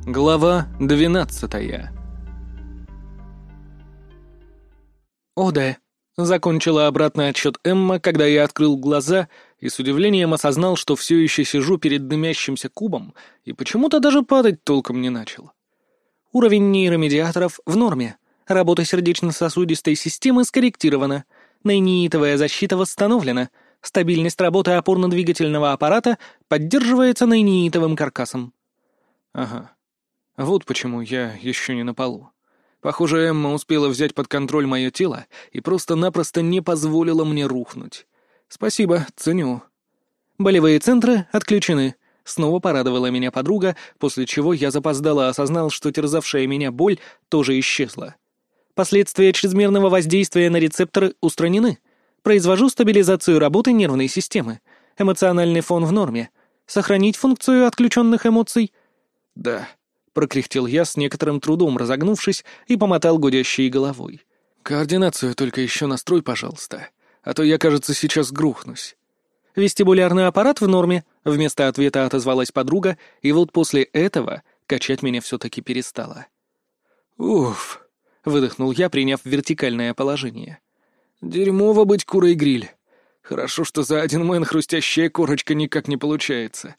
Глава 12. «Оде», — закончила обратный отсчет Эмма, когда я открыл глаза и с удивлением осознал, что все еще сижу перед дымящимся кубом и почему-то даже падать толком не начал. Уровень нейромедиаторов в норме. Работа сердечно-сосудистой системы скорректирована. Нейнитовая защита восстановлена. Стабильность работы опорно-двигательного аппарата поддерживается нейнитовым каркасом. Ага. Вот почему я еще не на полу. Похоже, Эмма успела взять под контроль мое тело и просто-напросто не позволила мне рухнуть. Спасибо, ценю. Болевые центры отключены. Снова порадовала меня подруга, после чего я запоздало осознал, что терзавшая меня боль тоже исчезла. Последствия чрезмерного воздействия на рецепторы устранены. Произвожу стабилизацию работы нервной системы. Эмоциональный фон в норме. Сохранить функцию отключенных эмоций? Да. Прокряхтел я с некоторым трудом, разогнувшись, и помотал гудящей головой. «Координацию только еще настрой, пожалуйста, а то я, кажется, сейчас грохнусь». «Вестибулярный аппарат в норме», — вместо ответа отозвалась подруга, и вот после этого качать меня все-таки перестала. «Уф», — выдохнул я, приняв вертикальное положение. «Дерьмово быть курой-гриль. Хорошо, что за один мэн хрустящая корочка никак не получается».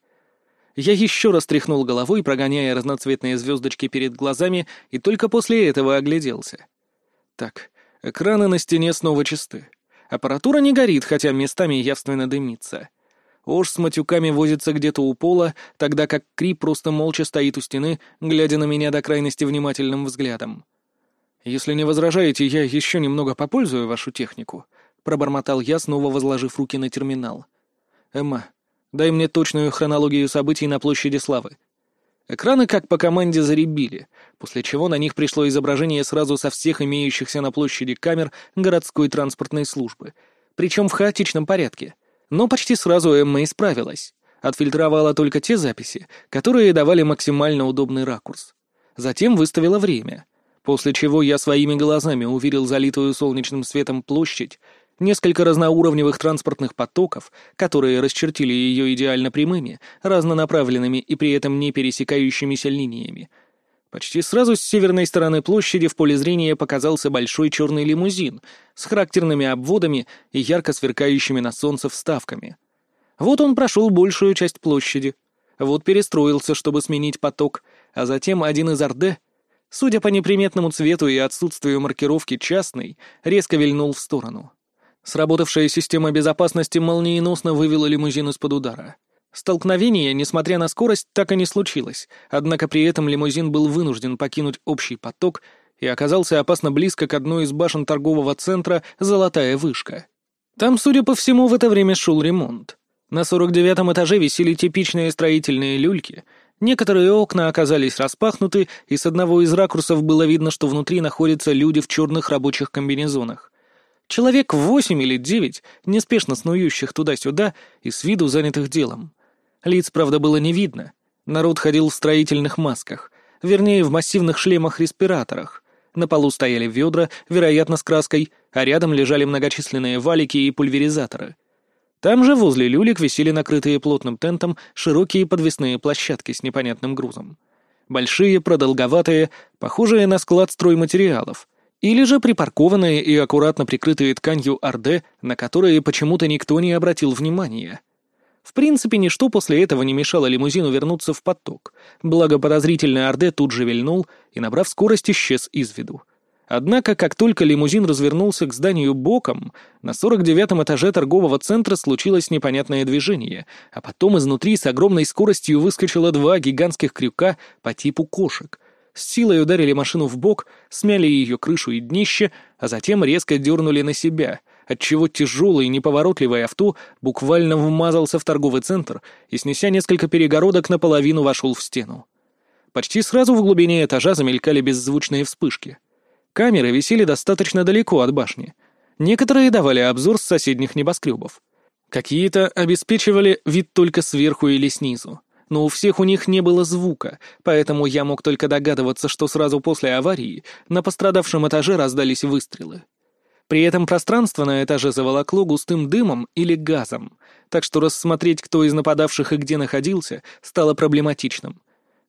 Я еще раз тряхнул головой, прогоняя разноцветные звездочки перед глазами, и только после этого огляделся. Так, экраны на стене снова чисты. Аппаратура не горит, хотя местами явственно дымится. Ош с матюками возится где-то у пола, тогда как Кри просто молча стоит у стены, глядя на меня до крайности внимательным взглядом. «Если не возражаете, я еще немного попользую вашу технику», — пробормотал я, снова возложив руки на терминал. «Эмма, дай мне точную хронологию событий на площади Славы». Экраны как по команде заребили, после чего на них пришло изображение сразу со всех имеющихся на площади камер городской транспортной службы, причем в хаотичном порядке. Но почти сразу Эмма исправилась. Отфильтровала только те записи, которые давали максимально удобный ракурс. Затем выставила время, после чего я своими глазами увидел залитую солнечным светом площадь, несколько разноуровневых транспортных потоков, которые расчертили ее идеально прямыми, разнонаправленными и при этом не пересекающимися линиями. Почти сразу с северной стороны площади в поле зрения показался большой черный лимузин с характерными обводами и ярко сверкающими на солнце вставками. Вот он прошел большую часть площади, вот перестроился, чтобы сменить поток, а затем один из Орде, судя по неприметному цвету и отсутствию маркировки «частный», резко вильнул в сторону. Сработавшая система безопасности молниеносно вывела лимузин из-под удара. Столкновение, несмотря на скорость, так и не случилось, однако при этом лимузин был вынужден покинуть общий поток и оказался опасно близко к одной из башен торгового центра «Золотая вышка». Там, судя по всему, в это время шел ремонт. На 49-м этаже висели типичные строительные люльки, некоторые окна оказались распахнуты, и с одного из ракурсов было видно, что внутри находятся люди в черных рабочих комбинезонах. Человек 8 или 9, неспешно снующих туда-сюда и с виду занятых делом. Лиц, правда, было не видно. Народ ходил в строительных масках, вернее, в массивных шлемах-респираторах. На полу стояли ведра, вероятно, с краской, а рядом лежали многочисленные валики и пульверизаторы. Там же возле люлек висели накрытые плотным тентом широкие подвесные площадки с непонятным грузом. Большие, продолговатые, похожие на склад стройматериалов. Или же припаркованные и аккуратно прикрытые тканью Орде, на которые почему-то никто не обратил внимания. В принципе, ничто после этого не мешало лимузину вернуться в поток, благо подозрительный Орде тут же вильнул и, набрав скорость, исчез из виду. Однако, как только лимузин развернулся к зданию боком, на 49-м этаже торгового центра случилось непонятное движение, а потом изнутри с огромной скоростью выскочило два гигантских крюка по типу кошек. С силой ударили машину в бок, смяли ее крышу и днище, а затем резко дернули на себя, отчего тяжелый неповоротливый авто буквально вмазался в торговый центр и, снеся несколько перегородок, наполовину вошел в стену. Почти сразу в глубине этажа замелькали беззвучные вспышки. Камеры висели достаточно далеко от башни. Некоторые давали обзор с соседних небоскребов. Какие-то обеспечивали вид только сверху или снизу. Но у всех у них не было звука, поэтому я мог только догадываться, что сразу после аварии на пострадавшем этаже раздались выстрелы. При этом пространство на этаже заволокло густым дымом или газом, так что рассмотреть, кто из нападавших и где находился, стало проблематичным.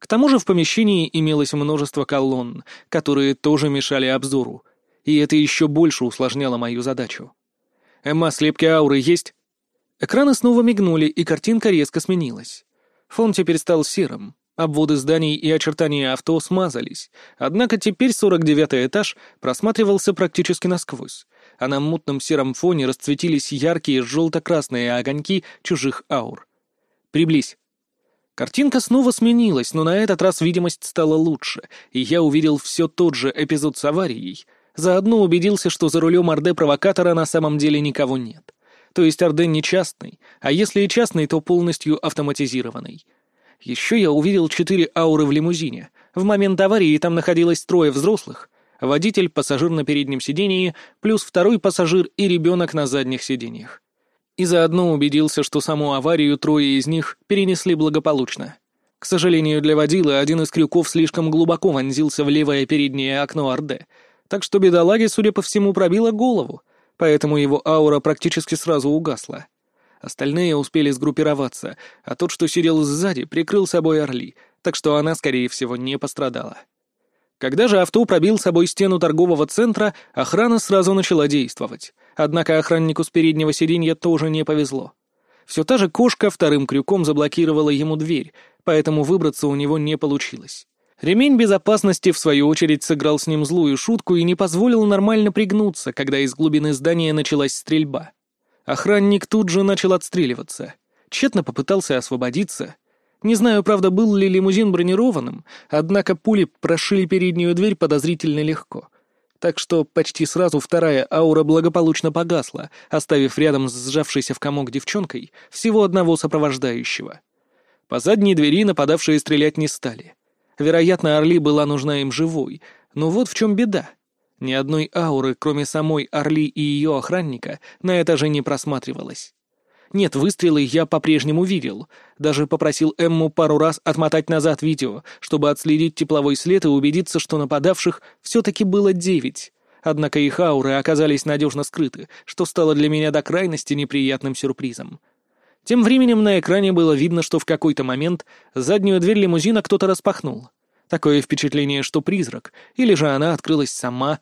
К тому же в помещении имелось множество колонн, которые тоже мешали обзору, и это еще больше усложняло мою задачу. «Эмма, слепки ауры есть?» Экраны снова мигнули, и картинка резко сменилась. Фон теперь стал серым, обводы зданий и очертания авто смазались, однако теперь 49-й этаж просматривался практически насквозь, а на мутном сером фоне расцветились яркие желто-красные огоньки чужих аур. «Приблизь». Картинка снова сменилась, но на этот раз видимость стала лучше, и я увидел все тот же эпизод с аварией. Заодно убедился, что за рулем Орде-провокатора на самом деле никого нет. То есть Орде не частный, а если и частный, то полностью автоматизированный. Еще я увидел 4 ауры в лимузине. В момент аварии там находилось 3 взрослых. Водитель, пассажир на переднем сидении, плюс 2 пассажир и ребенок на задних сиденьях. И заодно убедился, что саму аварию 3 из них перенесли благополучно. К сожалению для водилы, один из крюков слишком глубоко вонзился в левое переднее окно Орде, так что бедолаге, судя по всему, пробило голову, поэтому его аура практически сразу угасла. Остальные успели сгруппироваться, а тот, что сидел сзади, прикрыл собой Орли, так что она, скорее всего, не пострадала. Когда же авто пробил собой стену торгового центра, охрана сразу начала действовать. Однако охраннику с переднего сиденья тоже не повезло. Все та же кошка 2 крюком заблокировала ему дверь, поэтому выбраться у него не получилось. Ремень безопасности, в свою очередь, сыграл с ним злую шутку и не позволил нормально пригнуться, когда из глубины здания началась стрельба. Охранник тут же начал отстреливаться. Тщетно попытался освободиться. Не знаю, правда, был ли лимузин бронированным, однако пули прошили переднюю дверь подозрительно легко. Так что почти сразу 2 аура благополучно погасла, оставив рядом с сжавшейся в комок девчонкой всего одного сопровождающего. По задней двери нападавшие стрелять не стали. Вероятно, Орли была нужна им живой, но вот в чем беда. Ни одной ауры, кроме самой Орли и ее охранника, на этаже не просматривалось. Нет, выстрелы я по-прежнему видел. Даже попросил Эмму пару раз отмотать назад видео, чтобы отследить тепловой след и убедиться, что нападавших все-таки было 9. Однако их ауры оказались надежно скрыты, что стало для меня до крайности неприятным сюрпризом. Тем временем на экране было видно, что в какой-то момент заднюю дверь лимузина кто-то распахнул. Такое впечатление, что призрак, или же она открылась сама.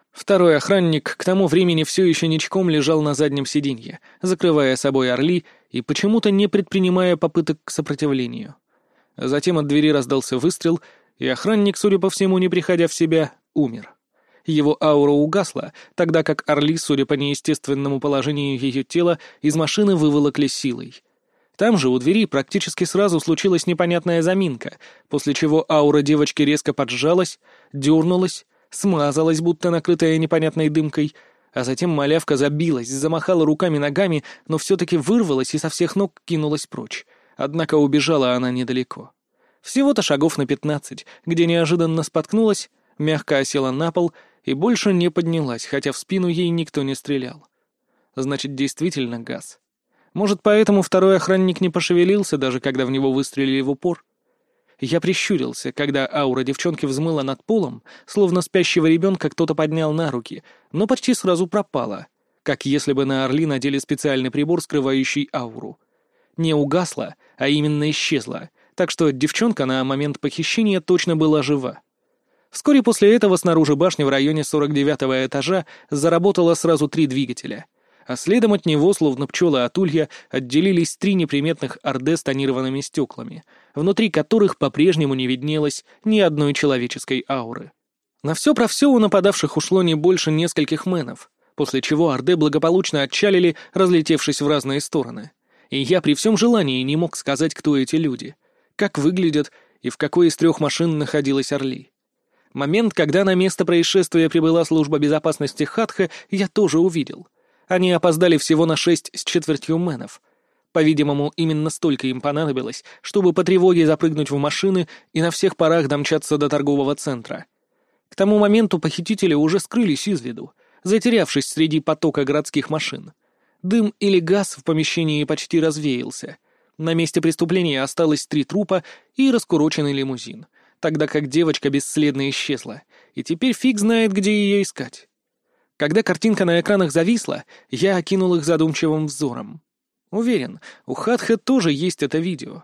2 охранник к тому времени все еще ничком лежал на заднем сиденье, закрывая собой Орли и почему-то не предпринимая попыток к сопротивлению. Затем от двери раздался выстрел, и охранник, судя по всему, не приходя в себя, умер. Его аура угасла, тогда как Орли, судя по неестественному положению ее тела, из машины выволокли силой. Там же у двери практически сразу случилась непонятная заминка, после чего аура девочки резко поджалась, дернулась, смазалась, будто накрытая непонятной дымкой, а затем малявка забилась, замахала руками-ногами, но все-таки вырвалась и со всех ног кинулась прочь. Однако убежала она недалеко. Всего-то шагов на 15, где неожиданно споткнулась, мягко осела на пол и больше не поднялась, хотя в спину ей никто не стрелял. Значит, действительно газ. Может, поэтому 2 охранник не пошевелился, даже когда в него выстрелили в упор? Я прищурился, когда аура девчонки взмыла над полом, словно спящего ребенка кто-то поднял на руки, но почти сразу пропала, как если бы на Орли надели специальный прибор, скрывающий ауру. Не угасла, а именно исчезла, так что девчонка на момент похищения точно была жива. Вскоре после этого снаружи башни в районе 49-го этажа заработало сразу 3 двигателя, а следом от него, словно пчелы от улья, отделились 3 неприметных Орде с тонированными стеклами, внутри которых по-прежнему не виднелось ни одной человеческой ауры. На все про все у нападавших ушло не больше нескольких мэнов, после чего Орде благополучно отчалили, разлетевшись в разные стороны. И я при всем желании не мог сказать, кто эти люди, как выглядят и в какой из 3 машин находилась Орли. Момент, когда на место происшествия прибыла служба безопасности Хатха, я тоже увидел. Они опоздали всего на 6 с четвертью мэнов. По-видимому, именно столько им понадобилось, чтобы по тревоге запрыгнуть в машины и на всех парах домчаться до торгового центра. К тому моменту похитители уже скрылись из виду, затерявшись среди потока городских машин. Дым или газ в помещении почти развеялся. На месте преступления осталось 3 трупа и раскуроченный лимузин, тогда как девочка бесследно исчезла, и теперь фиг знает, где ее искать. Когда картинка на экранах зависла, я окинул их задумчивым взором. Уверен, у Хатха тоже есть это видео.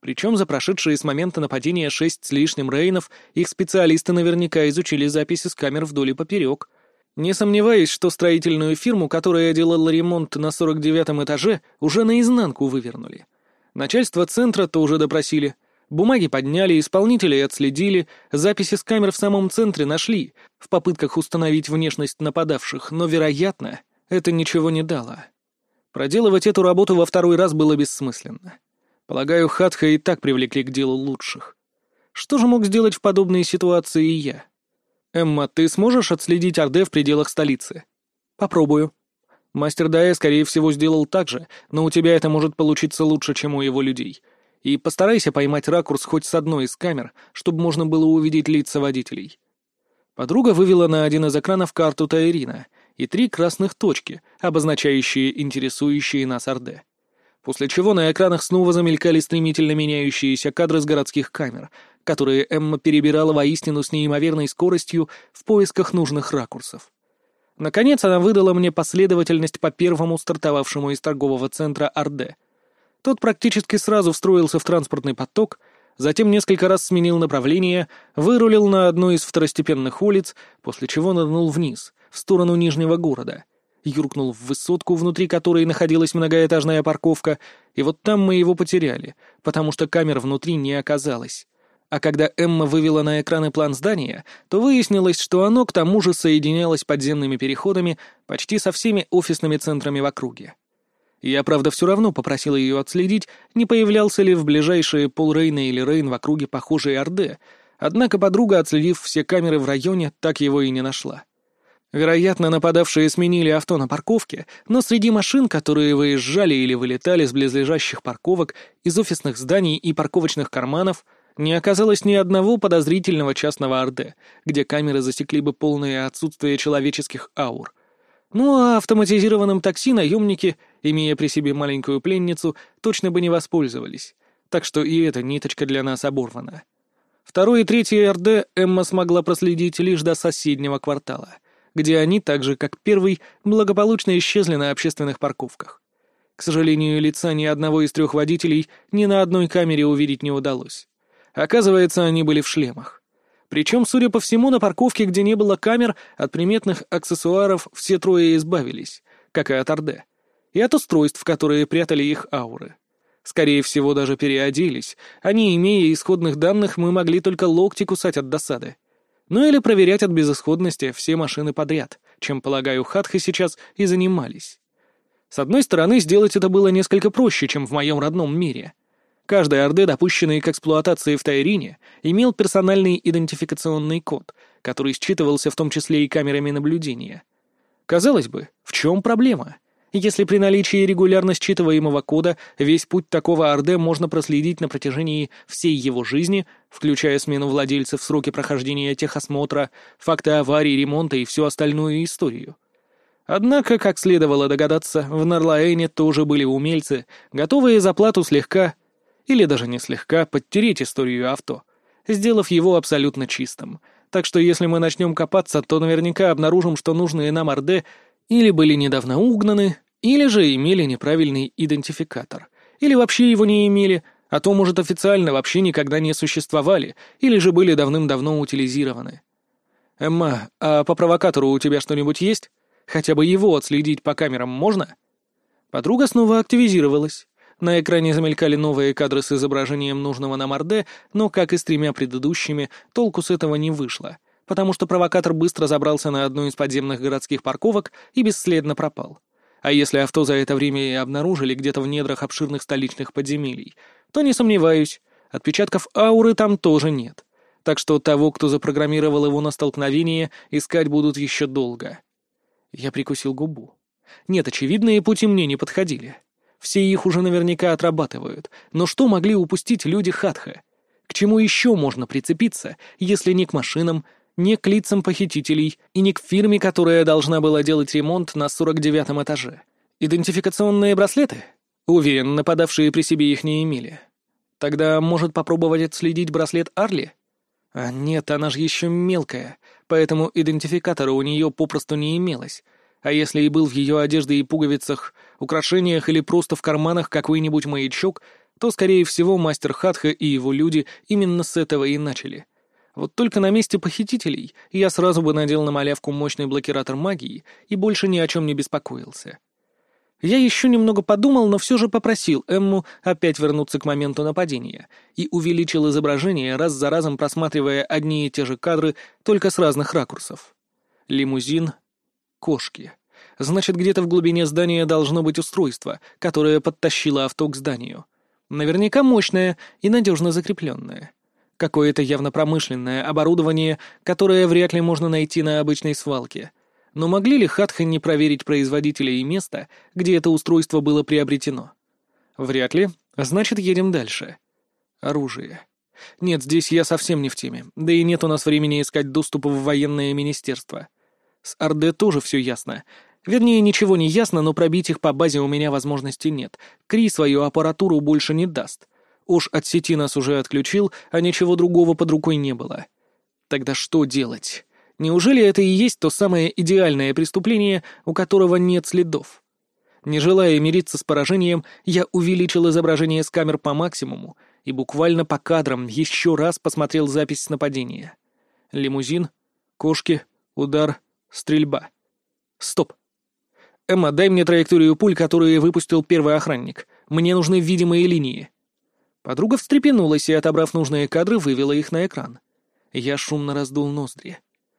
Причем за прошедшие с момента нападения 6 с лишним рейнов их специалисты наверняка изучили записи с камер вдоль и поперек. Не сомневаюсь, что строительную фирму, которая делала ремонт на 49-м этаже, уже наизнанку вывернули. Начальство центра тоже допросили. Бумаги подняли, исполнителей отследили, записи с камер в самом центре нашли, в попытках установить внешность нападавших, но, вероятно, это ничего не дало. Проделывать эту работу во второй раз было бессмысленно. Полагаю, Хатха и так привлекли к делу лучших. Что же мог сделать в подобной ситуации я? «Эмма, ты сможешь отследить Орде в пределах столицы?» «Попробую». Мастер Дая, скорее всего, сделал так же, но у тебя это может получиться лучше, чем у его людей. И постарайся поймать ракурс хоть с одной из камер, чтобы можно было увидеть лица водителей. Подруга вывела на один из экранов карту Таирина и 3 красных точки, обозначающие интересующие нас Орде. После чего на экранах снова замелькали стремительно меняющиеся кадры с городских камер, которые Эмма перебирала воистину с неимоверной скоростью в поисках нужных ракурсов. Наконец она выдала мне последовательность по первому стартовавшему из торгового центра Орде. Тот практически сразу встроился в транспортный поток, затем несколько раз сменил направление, вырулил на одну из второстепенных улиц, после чего нырнул вниз, в сторону Нижнего города, юркнул в высотку, внутри которой находилась многоэтажная парковка, и вот там мы его потеряли, потому что камер внутри не оказалось. А когда Эмма вывела на экраны план здания, то выяснилось, что оно к тому же соединялось подземными переходами почти со всеми офисными центрами в округе. Я, правда, все равно попросил ее отследить, не появлялся ли в ближайшие полрейна или рейн в округе похожий Орде, однако подруга, отследив все камеры в районе, так его и не нашла. Вероятно, нападавшие сменили авто на парковке, но среди машин, которые выезжали или вылетали с близлежащих парковок, из офисных зданий и парковочных карманов, не оказалось ни одного подозрительного частного Орде, где камеры засекли бы полное отсутствие человеческих аур. Ну а автоматизированным такси наемники, имея при себе маленькую пленницу, точно бы не воспользовались. Так что и эта ниточка для нас оборвана. Второй и третий Орде Эмма смогла проследить лишь до соседнего квартала, где они, так же как первый, благополучно исчезли на общественных парковках. К сожалению, лица ни одного из 3 водителей ни на одной камере увидеть не удалось. Оказывается, они были в шлемах. Причем, судя по всему, на парковке, где не было камер, от приметных аксессуаров все 3 избавились, как и от Орде, и от устройств, которые прятали их ауры. Скорее всего, даже переоделись, а не имея исходных данных, мы могли только локти кусать от досады. Ну или проверять от безысходности все машины подряд, чем, полагаю, Хатхи сейчас и занимались. С одной стороны, сделать это было несколько проще, чем в моем родном мире. Каждый Орде, допущенный к эксплуатации в Таирине, имел персональный идентификационный код, который считывался в том числе и камерами наблюдения. Казалось бы, в чем проблема? Если при наличии регулярно считываемого кода весь путь такого Орде можно проследить на протяжении всей его жизни, включая смену владельцев, сроки прохождения техосмотра, факты аварий, ремонта и всю остальную историю. Однако, как следовало догадаться, в Нарлаэне тоже были умельцы, готовые за плату слегка, или даже не слегка, подтереть историю авто, сделав его абсолютно чистым. Так что если мы начнем копаться, то наверняка обнаружим, что нужные нам Орде или были недавно угнаны, или же имели неправильный идентификатор, или вообще его не имели, а то, может, официально вообще никогда не существовали, или же были давным-давно утилизированы. «Эмма, а по провокатору у тебя что-нибудь есть? Хотя бы его отследить по камерам можно?» Подруга снова активизировалась. На экране замелькали новые кадры с изображением нужного нам Орде, но, как и с 3 предыдущими, толку с этого не вышло, потому что провокатор быстро забрался на одну из подземных городских парковок и бесследно пропал. А если авто за это время и обнаружили где-то в недрах обширных столичных подземелий, то, не сомневаюсь, отпечатков ауры там тоже нет. Так что того, кто запрограммировал его на столкновение, искать будут еще долго. Я прикусил губу. Нет, очевидные пути мне не подходили. Все их уже наверняка отрабатывают. Но что могли упустить люди Хатха? К чему еще можно прицепиться, если не к машинам, не к лицам похитителей и не к фирме, которая должна была делать ремонт на 49-м этаже? Идентификационные браслеты? Уверен, нападавшие при себе их не имели. Тогда, может, попробовать отследить браслет Арли? А нет, она же еще мелкая, поэтому идентификатора у нее попросту не имелось. А если и был в ее одежде и пуговицах, украшениях или просто в карманах какой-нибудь маячок, то, скорее всего, мастер Хатха и его люди именно с этого и начали. Вот только на месте похитителей я сразу бы надел на малявку мощный блокиратор магии и больше ни о чем не беспокоился. Я еще немного подумал, но все же попросил Эмму опять вернуться к моменту нападения и увеличил изображение, раз за разом просматривая одни и те же кадры, только с разных ракурсов. Лимузин, кошки. Значит, где-то в глубине здания должно быть устройство, которое подтащило авто к зданию. Наверняка мощное и надежно закрепленное. Какое-то явно промышленное оборудование, которое вряд ли можно найти на обычной свалке. Но могли ли Хатха не проверить производителя и место, где это устройство было приобретено? Вряд ли. Значит, едем дальше. Оружие. Нет, здесь я совсем не в теме. Да и нет у нас времени искать доступ в военное министерство. С Орде тоже все ясно. Вернее, ничего не ясно, но пробить их по базе у меня возможности нет. Кри свою аппаратуру больше не даст. Уж от сети нас уже отключил, а ничего другого под рукой не было. Тогда что делать? Неужели это и есть то самое идеальное преступление, у которого нет следов? Не желая мириться с поражением, я увеличил изображение с камер по максимуму и буквально по кадрам еще раз посмотрел запись с нападения. Лимузин, кошки, удар, стрельба. Стоп. Эмма, дай мне траекторию пуль, которые выпустил первый охранник. Мне нужны видимые линии. Подруга встрепенулась и, отобрав нужные кадры, вывела их на экран. Я шумно раздул ноздри.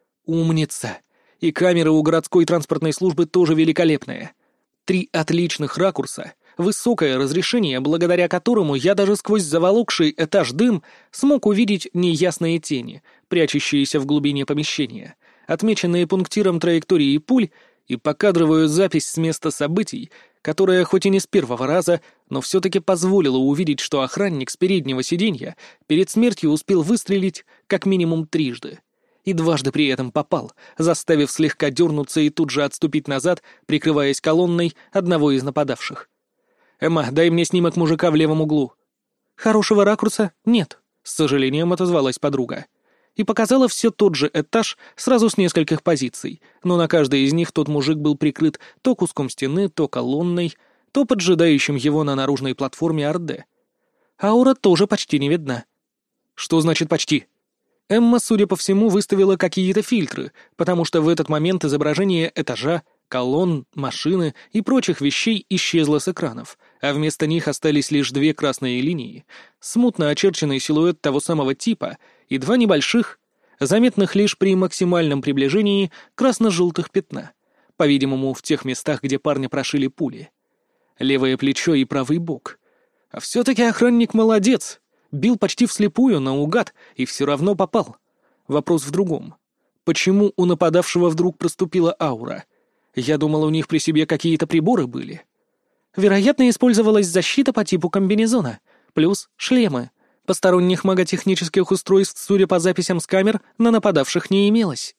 Умница! И камеры у городской транспортной службы тоже великолепные. 3 отличных ракурса, высокое разрешение, благодаря которому я даже сквозь заволокший этаж дым смог увидеть неясные тени, прячущиеся в глубине помещения, отмеченные пунктиром траектории пуль и покадровую запись с места событий, которая хоть и не с первого раза, но все-таки позволила увидеть, что охранник с переднего сиденья перед смертью успел выстрелить как минимум 3 раза. И дважды при этом попал, заставив слегка дернуться и тут же отступить назад, прикрываясь колонной одного из нападавших. «Эмма, дай мне снимок мужика в левом углу». «Хорошего ракурса нет», — с сожалением отозвалась подруга. И показала все тот же этаж сразу с нескольких позиций, но на каждой из них тот мужик был прикрыт то куском стены, то колонной, то поджидающим его на наружной платформе Орде. Аура тоже почти не видна. «Что значит «почти»?» Эмма, судя по всему, выставила какие-то фильтры, потому что в этот момент изображение этажа, колонн, машины и прочих вещей исчезло с экранов, а вместо них остались лишь 2 красные линии, смутно очерченный силуэт того самого типа и 2 небольших, заметных лишь при максимальном приближении, красно-желтых пятна, по-видимому, в тех местах, где парня прошили пули. Левое плечо и правый бок. А все-таки охранник молодец. Бил почти вслепую, наугад, и все равно попал. Вопрос в другом. Почему у нападавшего вдруг проступила аура? Я думал, у них при себе какие-то приборы были. Вероятно, использовалась защита по типу комбинезона, плюс шлемы. Посторонних маготехнических устройств, судя по записям с камер, на нападавших не имелось.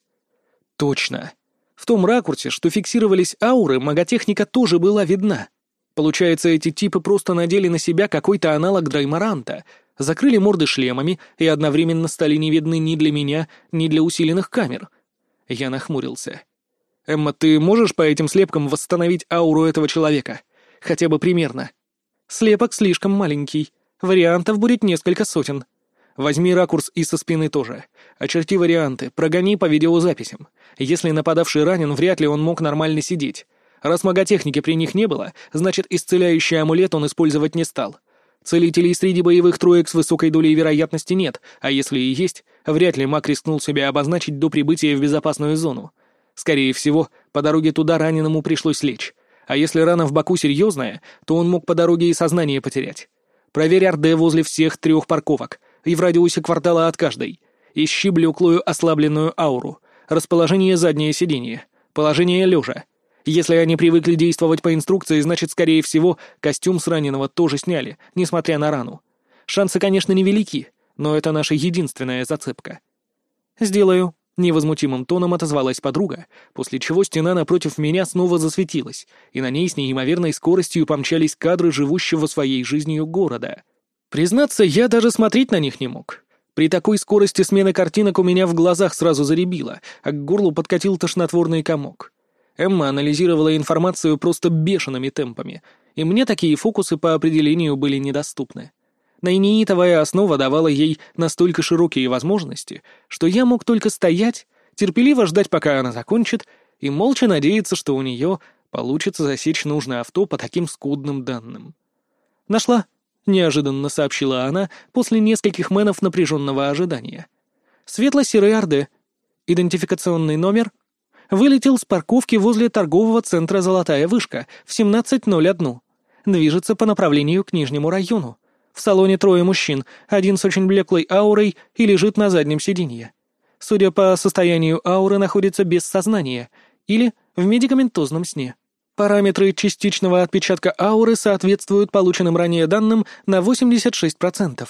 Точно. В том ракурсе, что фиксировались ауры, маготехника тоже была видна. Получается, эти типы просто надели на себя какой-то аналог Драймаранта, закрыли морды шлемами и одновременно стали не видны ни для меня, ни для усиленных камер. Я нахмурился. «Эмма, ты можешь по этим слепкам восстановить ауру этого человека? Хотя бы примерно?» «Слепок слишком маленький. Вариантов будет несколько сотен. Возьми ракурс и со спины тоже. Очерти варианты, прогони по видеозаписям. Если нападавший ранен, вряд ли он мог нормально сидеть. Раз маготехники при них не было, значит, исцеляющий амулет он использовать не стал. Целителей среди боевых троек с высокой долей вероятности нет, а если и есть, вряд ли маг рискнул себя обозначить до прибытия в безопасную зону. Скорее всего, по дороге туда раненому пришлось лечь. А если рана в боку серьезная, то он мог по дороге и сознание потерять. Проверь Орде возле всех 3 парковок и в радиусе квартала от каждой. Ищи блеклую ослабленную ауру, расположение заднее сиденье, положение лежа. Если они привыкли действовать по инструкции, значит, скорее всего, костюм с раненого тоже сняли, несмотря на рану. Шансы, конечно, невелики, но это наша единственная зацепка. «Сделаю», — невозмутимым тоном отозвалась подруга, после чего стена напротив меня снова засветилась, и на ней с неимоверной скоростью помчались кадры живущего своей жизнью города. Признаться, я даже смотреть на них не мог. При такой скорости смены картинок у меня в глазах сразу заребило, а к горлу подкатил тошнотворный комок. Эмма анализировала информацию просто бешеными темпами, и мне такие фокусы по определению были недоступны. Наиниитовая основа давала ей настолько широкие возможности, что я мог только стоять, терпеливо ждать, пока она закончит, и молча надеяться, что у нее получится засечь нужное авто по таким скудным данным. «Нашла», — неожиданно сообщила она после нескольких мэнов напряженного ожидания. «Светло-серый Орде. Идентификационный номер. Вылетел с парковки возле торгового центра «Золотая вышка» в 17:01. Движется по направлению к Нижнему району. В салоне 3 мужчин, один с очень блеклой аурой и лежит на заднем сиденье. Судя по состоянию ауры, находится без сознания или в медикаментозном сне. Параметры частичного отпечатка ауры соответствуют полученным ранее данным на 86%.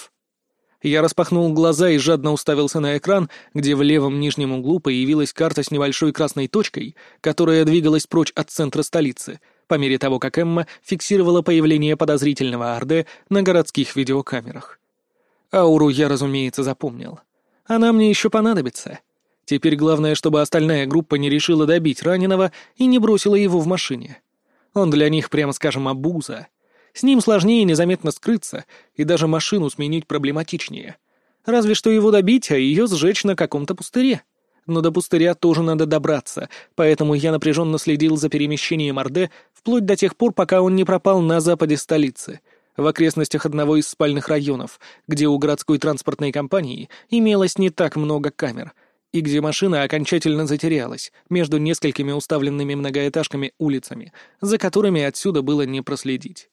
Я распахнул глаза и жадно уставился на экран, где в левом нижнем углу появилась карта с небольшой красной точкой, которая двигалась прочь от центра столицы, по мере того, как Эмма фиксировала появление подозрительного Орде на городских видеокамерах. Ауру я, разумеется, запомнил. Она мне еще понадобится. Теперь главное, чтобы остальная группа не решила добить раненого и не бросила его в машине. Он для них, прямо скажем, обуза. С ним сложнее незаметно скрыться, и даже машину сменить проблематичнее. Разве что его добить, а ее сжечь на каком-то пустыре. Но до пустыря тоже надо добраться, поэтому я напряженно следил за перемещением Орде вплоть до тех пор, пока он не пропал на западе столицы, в окрестностях одного из спальных районов, где у городской транспортной компании имелось не так много камер, и где машина окончательно затерялась между несколькими уставленными многоэтажками улицами, за которыми отсюда было не проследить.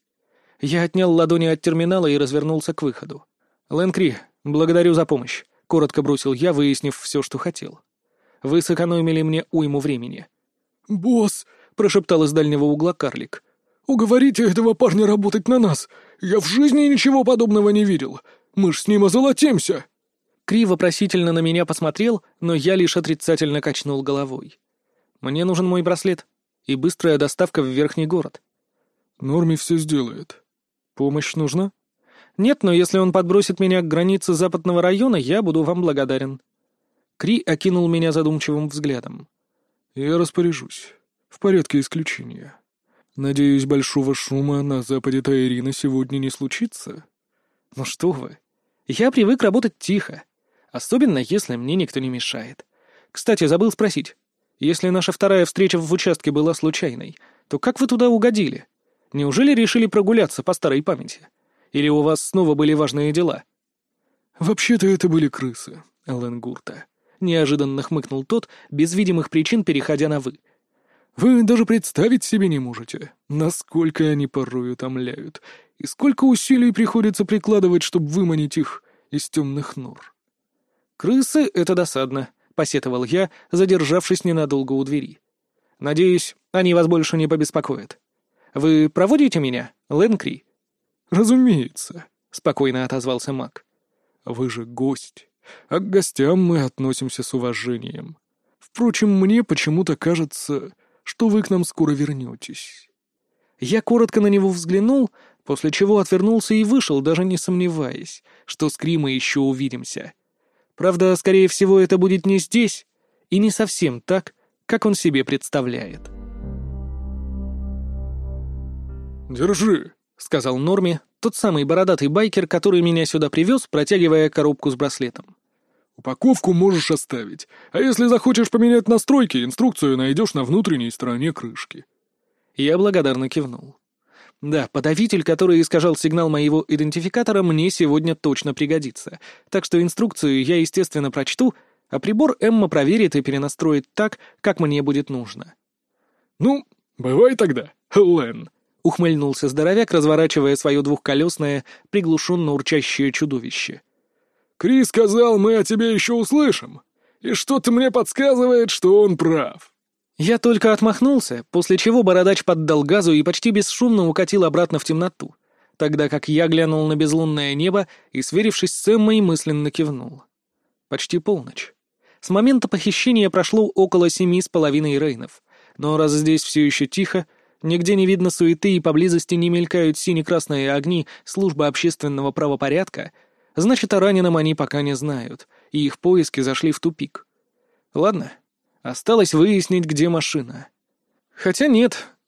Я отнял ладони от терминала и развернулся к выходу. «Лэнкри, благодарю за помощь», — коротко бросил я, выяснив все, что хотел. «Вы сэкономили мне уйму времени». «Босс», — прошептал из дальнего угла карлик, — «уговорите этого парня работать на нас. Я в жизни ничего подобного не видел. Мы ж с ним озолотимся». Кри вопросительно на меня посмотрел, но я лишь отрицательно качнул головой. «Мне нужен мой браслет и быстрая доставка в верхний город». «Норми все сделает». «Помощь нужна?» «Нет, но если он подбросит меня к границе западного района, я буду вам благодарен». Кри окинул меня задумчивым взглядом. «Я распоряжусь. В порядке исключения. Надеюсь, большого шума на западе Таирина сегодня не случится?» «Ну что вы. Я привык работать тихо. Особенно, если мне никто не мешает. Кстати, забыл спросить. Если наша вторая встреча в участке была случайной, то как вы туда угодили? Неужели решили прогуляться по старой памяти? Или у вас снова были важные дела?» «Вообще-то это были крысы, Элен Гурта», — неожиданно хмыкнул тот, без видимых причин переходя на «вы». «Вы даже представить себе не можете, насколько они порой утомляют, и сколько усилий приходится прикладывать, чтобы выманить их из темных нор». «Крысы — это досадно», — посетовал я, задержавшись ненадолго у двери. «Надеюсь, они вас больше не побеспокоят. Вы проводите меня, Лэнкри?» «Разумеется», — спокойно отозвался маг. «Вы же гость, а к гостям мы относимся с уважением. Впрочем, мне почему-то кажется, что вы к нам скоро вернетесь». Я коротко на него взглянул, после чего отвернулся и вышел, даже не сомневаясь, что с Кри мы еще увидимся. Правда, скорее всего, это будет не здесь и не совсем так, как он себе представляет. «Держи», — сказал Норми, тот самый бородатый байкер, который меня сюда привез, протягивая коробку с браслетом. «Упаковку можешь оставить, а если захочешь поменять настройки, инструкцию найдешь на внутренней стороне крышки». Я благодарно кивнул. Да, подавитель, который искажал сигнал моего идентификатора, мне сегодня точно пригодится, так что инструкцию я, естественно, прочту, а прибор Эмма проверит и перенастроит так, как мне будет нужно. «Ну, бывай тогда, Лэн», — ухмыльнулся здоровяк, разворачивая свое двухколесное, приглушенно урчащее чудовище. «Кри сказал, мы о тебе еще услышим, и что-то мне подсказывает, что он прав». Я только отмахнулся, после чего бородач поддал газу и почти бесшумно укатил обратно в темноту, тогда как я глянул на безлунное небо и, сверившись с Эммой, мысленно кивнул. Почти полночь. С момента похищения прошло около 7,5 рейнов, но раз здесь все еще тихо, нигде не видно суеты и поблизости не мелькают сине-красные огни службы общественного правопорядка, значит, о раненом они пока не знают, и их поиски зашли в тупик. Ладно. Осталось выяснить, где машина. Хотя нет,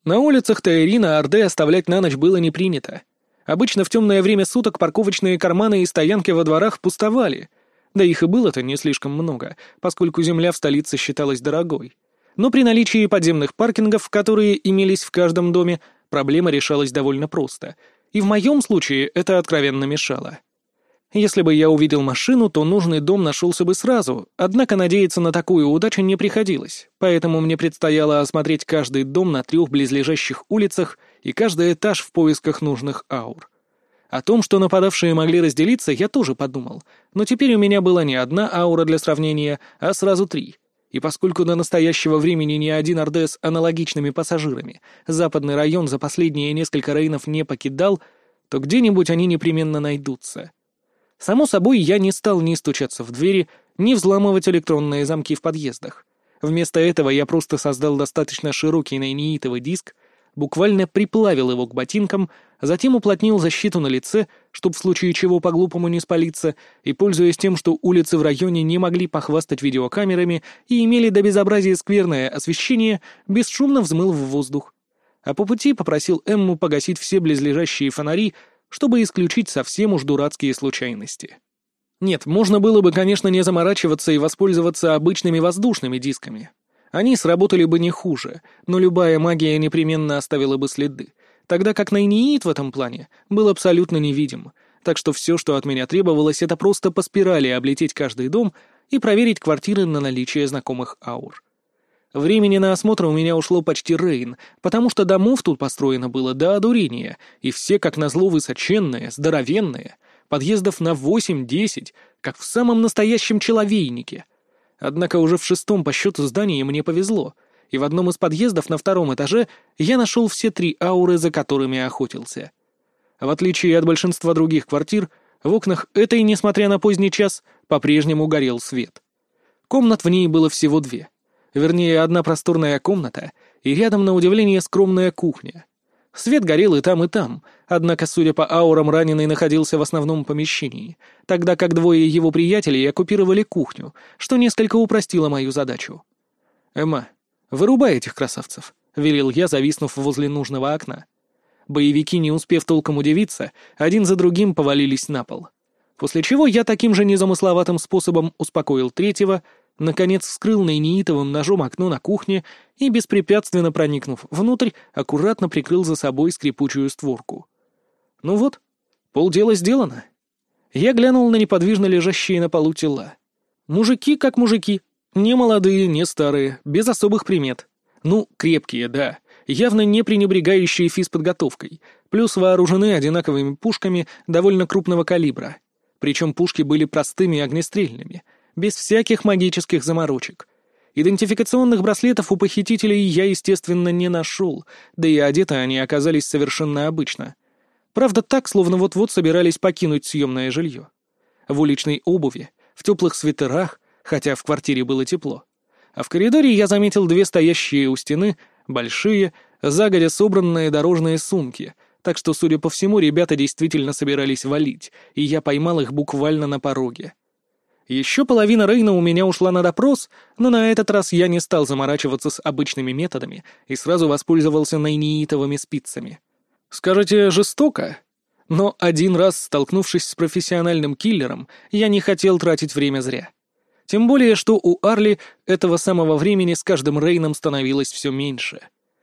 На улицах Таирина Орды оставлять на ночь было не принято. Обычно в темное время суток парковочные карманы и стоянки во дворах пустовали. Да их и было-то не слишком много, поскольку земля в столице считалась дорогой. Но при наличии подземных паркингов, которые имелись в каждом доме, проблема решалась довольно просто. И в моем случае это откровенно мешало. Если бы я увидел машину, то нужный дом нашелся бы сразу, однако надеяться на такую удачу не приходилось, поэтому мне предстояло осмотреть каждый дом на 3 близлежащих улицах и каждый этаж в поисках нужных аур. О том, что нападавшие могли разделиться, я тоже подумал, но теперь у меня была не одна аура для сравнения, а сразу 3. И поскольку до настоящего времени ни один Орде с аналогичными пассажирами западный район за последние несколько рейнов не покидал, то где-нибудь они непременно найдутся. Само собой, я не стал ни стучаться в двери, ни взламывать электронные замки в подъездах. Вместо этого я просто создал достаточно широкий нейнеитовый диск, буквально приплавил его к ботинкам, затем уплотнил защиту на лице, чтобы в случае чего по-глупому не спалиться, и, пользуясь тем, что улицы в районе не могли похвастать видеокамерами и имели до безобразия скверное освещение, бесшумно взмыл в воздух. А по пути попросил Эмму погасить все близлежащие фонари, чтобы исключить совсем уж дурацкие случайности. Нет, можно было бы, конечно, не заморачиваться и воспользоваться обычными воздушными дисками. Они сработали бы не хуже, но любая магия непременно оставила бы следы, тогда как нейнеит в этом плане был абсолютно невидим, так что все, что от меня требовалось, это просто по спирали облететь каждый дом и проверить квартиры на наличие знакомых аур. Времени на осмотр у меня ушло почти рейн, потому что домов тут построено было до одурения, и все, как назло, высоченные, здоровенные, подъездов на 8-10, как в самом настоящем человейнике. Однако уже в 6-м по счету здании мне повезло, и в одном из подъездов на 2-м этаже я нашел все 3 ауры, за которыми охотился. В отличие от большинства других квартир, в окнах этой, несмотря на поздний час, по-прежнему горел свет. Комнат в ней было всего 2. Вернее, одна просторная комната и рядом, на удивление, скромная кухня. Свет горел и там, однако, судя по аурам, раненый находился в основном помещении, тогда как 2 его приятелей оккупировали кухню, что несколько упростило мою задачу. «Эмма, вырубай этих красавцев», — велел я, зависнув возле нужного окна. Боевики, не успев толком удивиться, один за другим повалились на пол. После чего я таким же незамысловатым способом успокоил 3-го, наконец вскрыл нейнеитовым ножом окно на кухне и, беспрепятственно проникнув внутрь, аккуратно прикрыл за собой скрипучую створку. Ну вот, полдела сделано. Я глянул на неподвижно лежащие на полу тела. Мужики как мужики, не молодые, не старые, без особых примет. Ну, крепкие, да, явно не пренебрегающие физподготовкой, плюс вооружены одинаковыми пушками довольно крупного калибра. Причем пушки были простыми огнестрельными, без всяких магических заморочек. Идентификационных браслетов у похитителей я, естественно, не нашел, да и одеты они оказались совершенно обычно. Правда, так, словно вот-вот собирались покинуть съемное жилье. В уличной обуви, в теплых свитерах, хотя в квартире было тепло. А в коридоре я заметил 2 стоящие у стены, большие, загодя собранные дорожные сумки, так что, судя по всему, ребята действительно собирались валить, и я поймал их буквально на пороге. Еще половина рейна у меня ушла на допрос, но на этот раз я не стал заморачиваться с обычными методами и сразу воспользовался нейнеитовыми спицами. Скажете, жестоко? Но один раз, столкнувшись с профессиональным киллером, я не хотел тратить время зря. Тем более, что у Арли этого самого времени с каждым рейном становилось все меньше.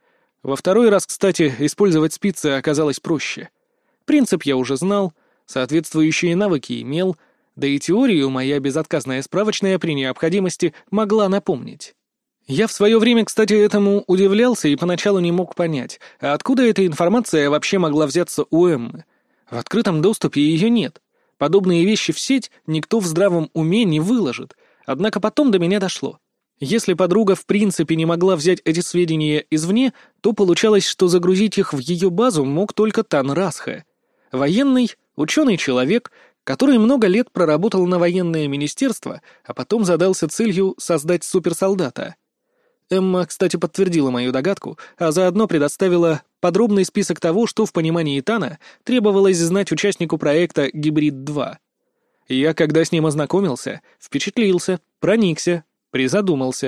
Во 2-й раз, кстати, использовать спицы оказалось проще. Принцип я уже знал, соответствующие навыки имел, да и теорию моя безотказная справочная при необходимости могла напомнить. Я в свое время, кстати, этому удивлялся и поначалу не мог понять, а откуда эта информация вообще могла взяться у Эммы. В открытом доступе ее нет. Подобные вещи в сеть никто в здравом уме не выложит, однако потом до меня дошло. Если подруга в принципе не могла взять эти сведения извне, то получалось, что загрузить их в ее базу мог только Тан Расха. Военный, ученый человек, который много лет проработал на военное министерство, а потом задался целью создать суперсолдата. Эмма, кстати, подтвердила мою догадку, а заодно предоставила подробный список того, что в понимании Тана требовалось знать участнику проекта «Гибрид-2». Я, когда с ним ознакомился, впечатлился, проникся, призадумался,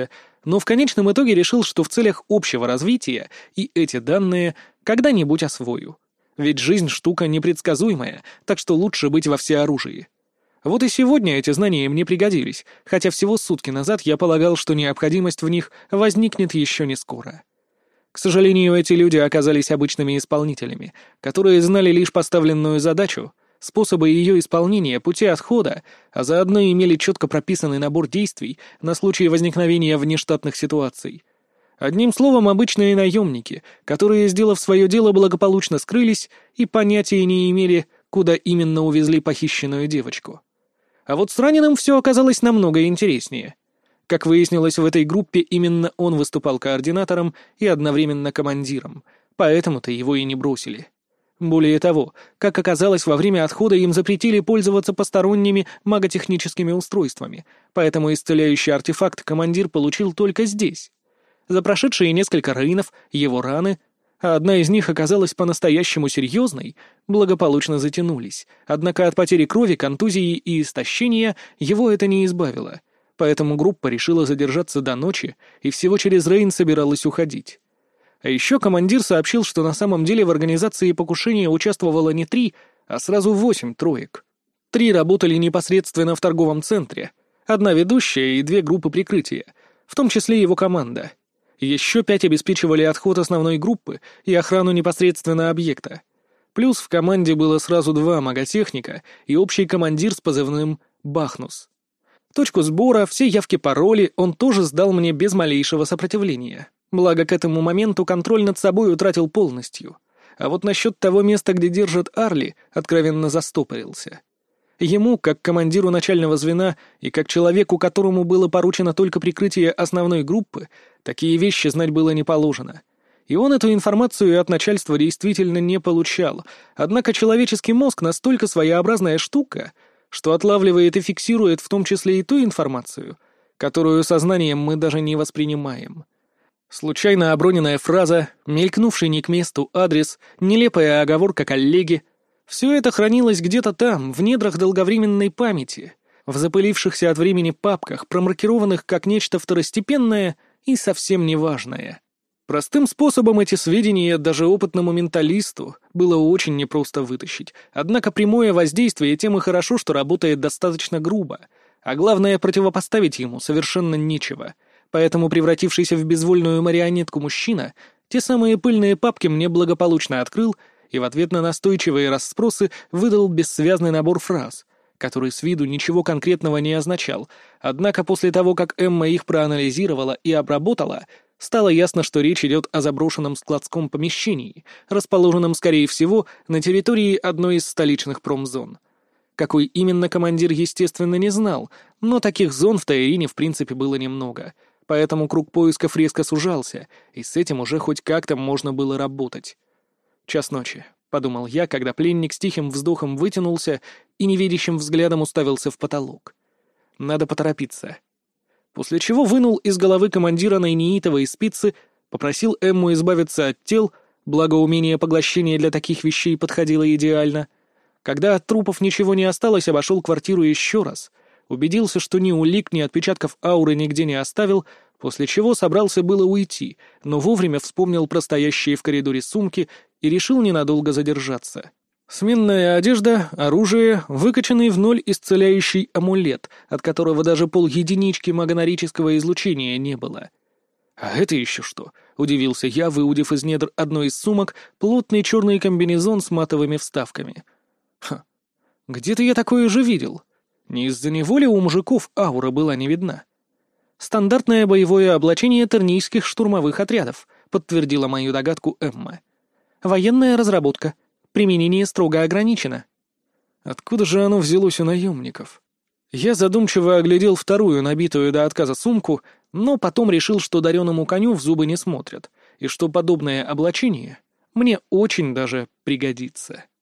но в конечном итоге решил, что в целях общего развития и эти данные когда-нибудь освою. Ведь жизнь штука непредсказуемая, так что лучше быть во всеоружии. Вот и сегодня эти знания мне пригодились, хотя всего сутки назад я полагал, что необходимость в них возникнет еще не скоро. К сожалению, эти люди оказались обычными исполнителями, которые знали лишь поставленную задачу, способы ее исполнения, пути отхода, а заодно имели четко прописанный набор действий на случай возникновения внештатных ситуаций. Одним словом, обычные наемники, которые, сделав свое дело, благополучно скрылись и понятия не имели, куда именно увезли похищенную девочку. А вот с раненым все оказалось намного интереснее. Как выяснилось, в этой группе именно он выступал координатором и одновременно командиром, поэтому-то его и не бросили. Более того, как оказалось, во время отхода им запретили пользоваться посторонними маготехническими устройствами, поэтому исцеляющий артефакт командир получил только здесь. За прошедшие несколько рейнов его раны, а одна из них оказалась по-настоящему серьезной, благополучно затянулись, однако от потери крови, контузии и истощения его это не избавило, поэтому группа решила задержаться до ночи и всего через рейн собиралась уходить. А еще командир сообщил, что на самом деле в организации покушения участвовало не 3, а сразу 8 троек. 3 работали непосредственно в торговом центре, 1 ведущая и 2 группы прикрытия, в том числе его команда. Еще 5 обеспечивали отход основной группы и охрану непосредственно объекта. Плюс в команде было сразу 2 маготехника и общий командир с позывным «Бахнус». Точку сбора, все явки-пароли он тоже сдал мне без малейшего сопротивления. Благо, к этому моменту контроль над собой утратил полностью. А вот насчет того места, где держат Арли, откровенно застопорился. Ему, как командиру начального звена и как человеку, которому было поручено только прикрытие основной группы, такие вещи знать было не положено. И он эту информацию от начальства действительно не получал. Однако человеческий мозг настолько своеобразная штука, что отлавливает и фиксирует в том числе и ту информацию, которую сознанием мы даже не воспринимаем. Случайно оброненная фраза, мелькнувший не к месту адрес, нелепая оговорка коллеги — все это хранилось где-то там, в недрах долговременной памяти, в запылившихся от времени папках, промаркированных как нечто второстепенное и совсем неважное. Простым способом эти сведения даже опытному менталисту было очень непросто вытащить, однако прямое воздействие тем и хорошо, что работает достаточно грубо, а главное, противопоставить ему совершенно нечего, поэтому превратившийся в безвольную марионетку мужчина те самые пыльные папки мне благополучно открыл и в ответ на настойчивые расспросы выдал бессвязный набор фраз, который с виду ничего конкретного не означал, однако после того, как Эмма их проанализировала и обработала, стало ясно, что речь идет о заброшенном складском помещении, расположенном, скорее всего, на территории одной из столичных промзон. Какой именно командир, естественно, не знал, но таких зон в Таирине в принципе было немного, поэтому круг поисков резко сужался, и с этим уже хоть как-то можно было работать. 1:00 ночи, подумал я, когда пленник с тихим вздохом вытянулся и невидящим взглядом уставился в потолок. Надо поторопиться. После чего вынул из головы командира найнеитовой спицы, попросил Эмму избавиться от тел, благо умение поглощения для таких вещей подходило идеально. Когда от трупов ничего не осталось, обошел квартиру еще раз, убедился, что ни улик, ни отпечатков ауры нигде не оставил, после чего собрался было уйти, но вовремя вспомнил про стоящие в коридоре сумки и решил ненадолго задержаться. Сменная одежда, оружие, выкачанный в ноль исцеляющий амулет, от которого даже полединички магонорического излучения не было. «А это еще что?» — удивился я, выудив из недр одной из сумок плотный черный комбинезон с матовыми вставками. «Ха, где-то я такое же видел. Не из-за него ли у мужиков аура была не видна?» «Стандартное боевое облачение тернийских штурмовых отрядов», — подтвердила мою догадку Эмма. «Военная разработка. Применение строго ограничено». Откуда же оно взялось у наемников? Я задумчиво оглядел вторую набитую до отказа сумку, но потом решил, что дареному коню в зубы не смотрят, и что подобное облачение мне очень даже пригодится.